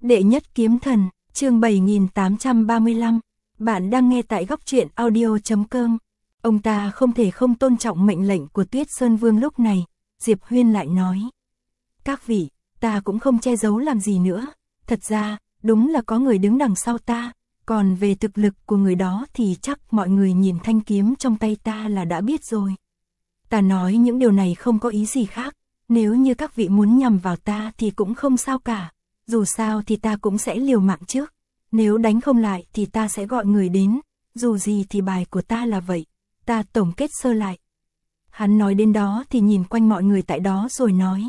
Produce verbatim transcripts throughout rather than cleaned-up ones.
Đệ nhất kiếm thần, chương bảy nghìn tám trăm ba mươi lăm. Bạn đang nghe tại góc truyện audio chấm com. Ông ta không thể không tôn trọng mệnh lệnh của Tuyết Sơn Vương lúc này. Diệp Huyên lại nói. Các vị, ta cũng không che giấu làm gì nữa. Thật ra, đúng là có người đứng đằng sau ta. Còn về thực lực của người đó thì chắc mọi người nhìn thanh kiếm trong tay ta là đã biết rồi. Ta nói những điều này không có ý gì khác. Nếu như các vị muốn nhằm vào ta thì cũng không sao cả. Dù sao thì ta cũng sẽ liều mạng trước. Nếu đánh không lại thì ta sẽ gọi người đến. Dù gì thì bài của ta là vậy. Ta tổng kết sơ lại. Hắn nói đến đó thì nhìn quanh mọi người tại đó rồi nói.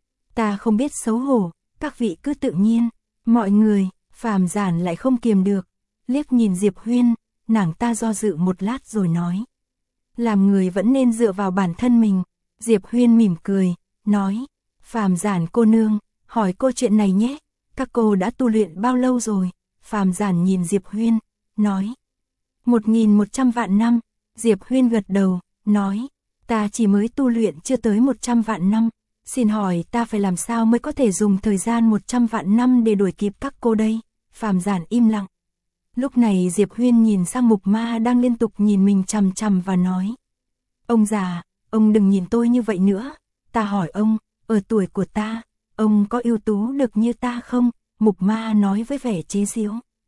Ta không biết xấu hổ, các vị cứ tự nhiên. Mọi người, Phàm Giản lại không kiềm được. Liếc nhìn Diệp Huyên, nàng ta do dự một lát rồi nói. Làm người vẫn nên dựa vào bản thân mình. Diệp Huyên mỉm cười, nói. Phàm Giản cô nương, hỏi cô chuyện này nhé. Các cô đã tu luyện bao lâu rồi? Phàm Giản nhìn Diệp Huyên, nói. Một nghìn một trăm vạn năm. Diệp Huyên gật đầu, nói. Ta chỉ mới tu luyện chưa tới một trăm vạn năm. Xin hỏi ta phải làm sao mới có thể dùng thời gian một trăm vạn năm để đuổi kịp các cô đây? Phàm Giản im lặng. Lúc này Diệp Huyên nhìn sang Mục Ma đang liên tục nhìn mình chằm chằm và nói. Ông già, ông đừng nhìn tôi như vậy nữa. Ta hỏi ông, ở tuổi của ta, ông có ưu tú được như ta không? Mục Ma nói với vẻ chế giễu.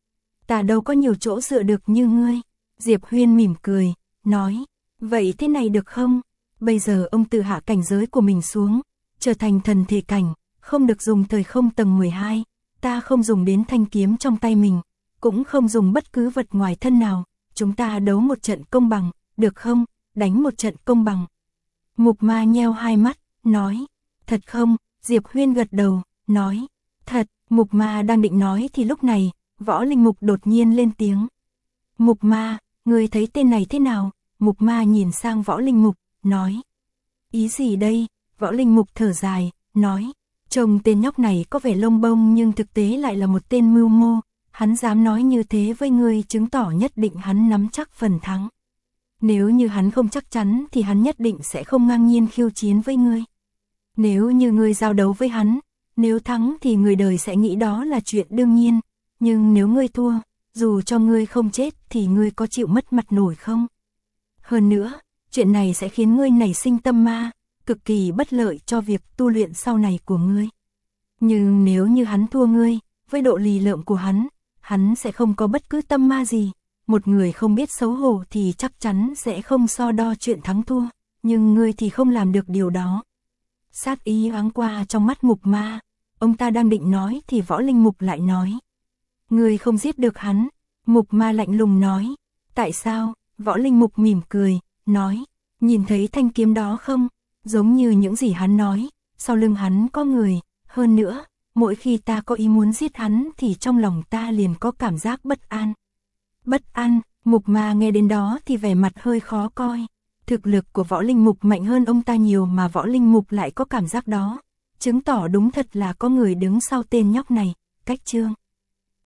Ta đâu có nhiều chỗ dựa được như ngươi. Diệp Huyên mỉm cười, nói. Vậy thế này được không? Bây giờ ông tự hạ cảnh giới của mình xuống, trở thành thần thể cảnh, không được dùng thời không tầng mười hai. Ta không dùng đến thanh kiếm trong tay mình, cũng không dùng bất cứ vật ngoài thân nào. Chúng ta đấu một trận công bằng, được không? Đánh một trận công bằng. Mục Ma nheo hai mắt, nói. Thật không? Diệp Huyên gật đầu, nói. Thật. Mục Ma đang định nói thì lúc này, Võ Linh Mục đột nhiên lên tiếng. Mục Ma, ngươi thấy tên này thế nào? Mục Ma nhìn sang Võ Linh Mục, nói. Ý gì đây? Võ Linh Mục thở dài, nói. Trông tên nhóc này có vẻ lông bông nhưng thực tế lại là một tên mưu mô. Hắn dám nói như thế với ngươi chứng tỏ nhất định hắn nắm chắc phần thắng. Nếu như hắn không chắc chắn thì hắn nhất định sẽ không ngang nhiên khiêu chiến với ngươi. Nếu như ngươi giao đấu với hắn, nếu thắng thì người đời sẽ nghĩ đó là chuyện đương nhiên. Nhưng nếu ngươi thua, dù cho ngươi không chết thì ngươi có chịu mất mặt nổi không? Hơn nữa, chuyện này sẽ khiến ngươi nảy sinh tâm ma, cực kỳ bất lợi cho việc tu luyện sau này của ngươi. Nhưng nếu như hắn thua ngươi, với độ lì lợm của hắn, hắn sẽ không có bất cứ tâm ma gì. Một người không biết xấu hổ thì chắc chắn sẽ không so đo chuyện thắng thua, nhưng ngươi thì không làm được điều đó. Sát ý áng qua trong mắt Mục Ma, ông ta đang định nói thì Võ Linh Mục lại nói. Ngươi không giết được hắn. Mục Ma lạnh lùng nói. Tại sao? Võ Linh Mục mỉm cười, nói. Nhìn thấy thanh kiếm đó không? Giống như những gì hắn nói, sau lưng hắn có người. Hơn nữa, mỗi khi ta có ý muốn giết hắn thì trong lòng ta liền có cảm giác bất an. Bất an? Mục Ma nghe đến đó thì vẻ mặt hơi khó coi. Thực lực của Võ Linh Mục mạnh hơn ông ta nhiều mà Võ Linh Mục lại có cảm giác đó. Chứng tỏ đúng thật là có người đứng sau tên nhóc này. Cách chương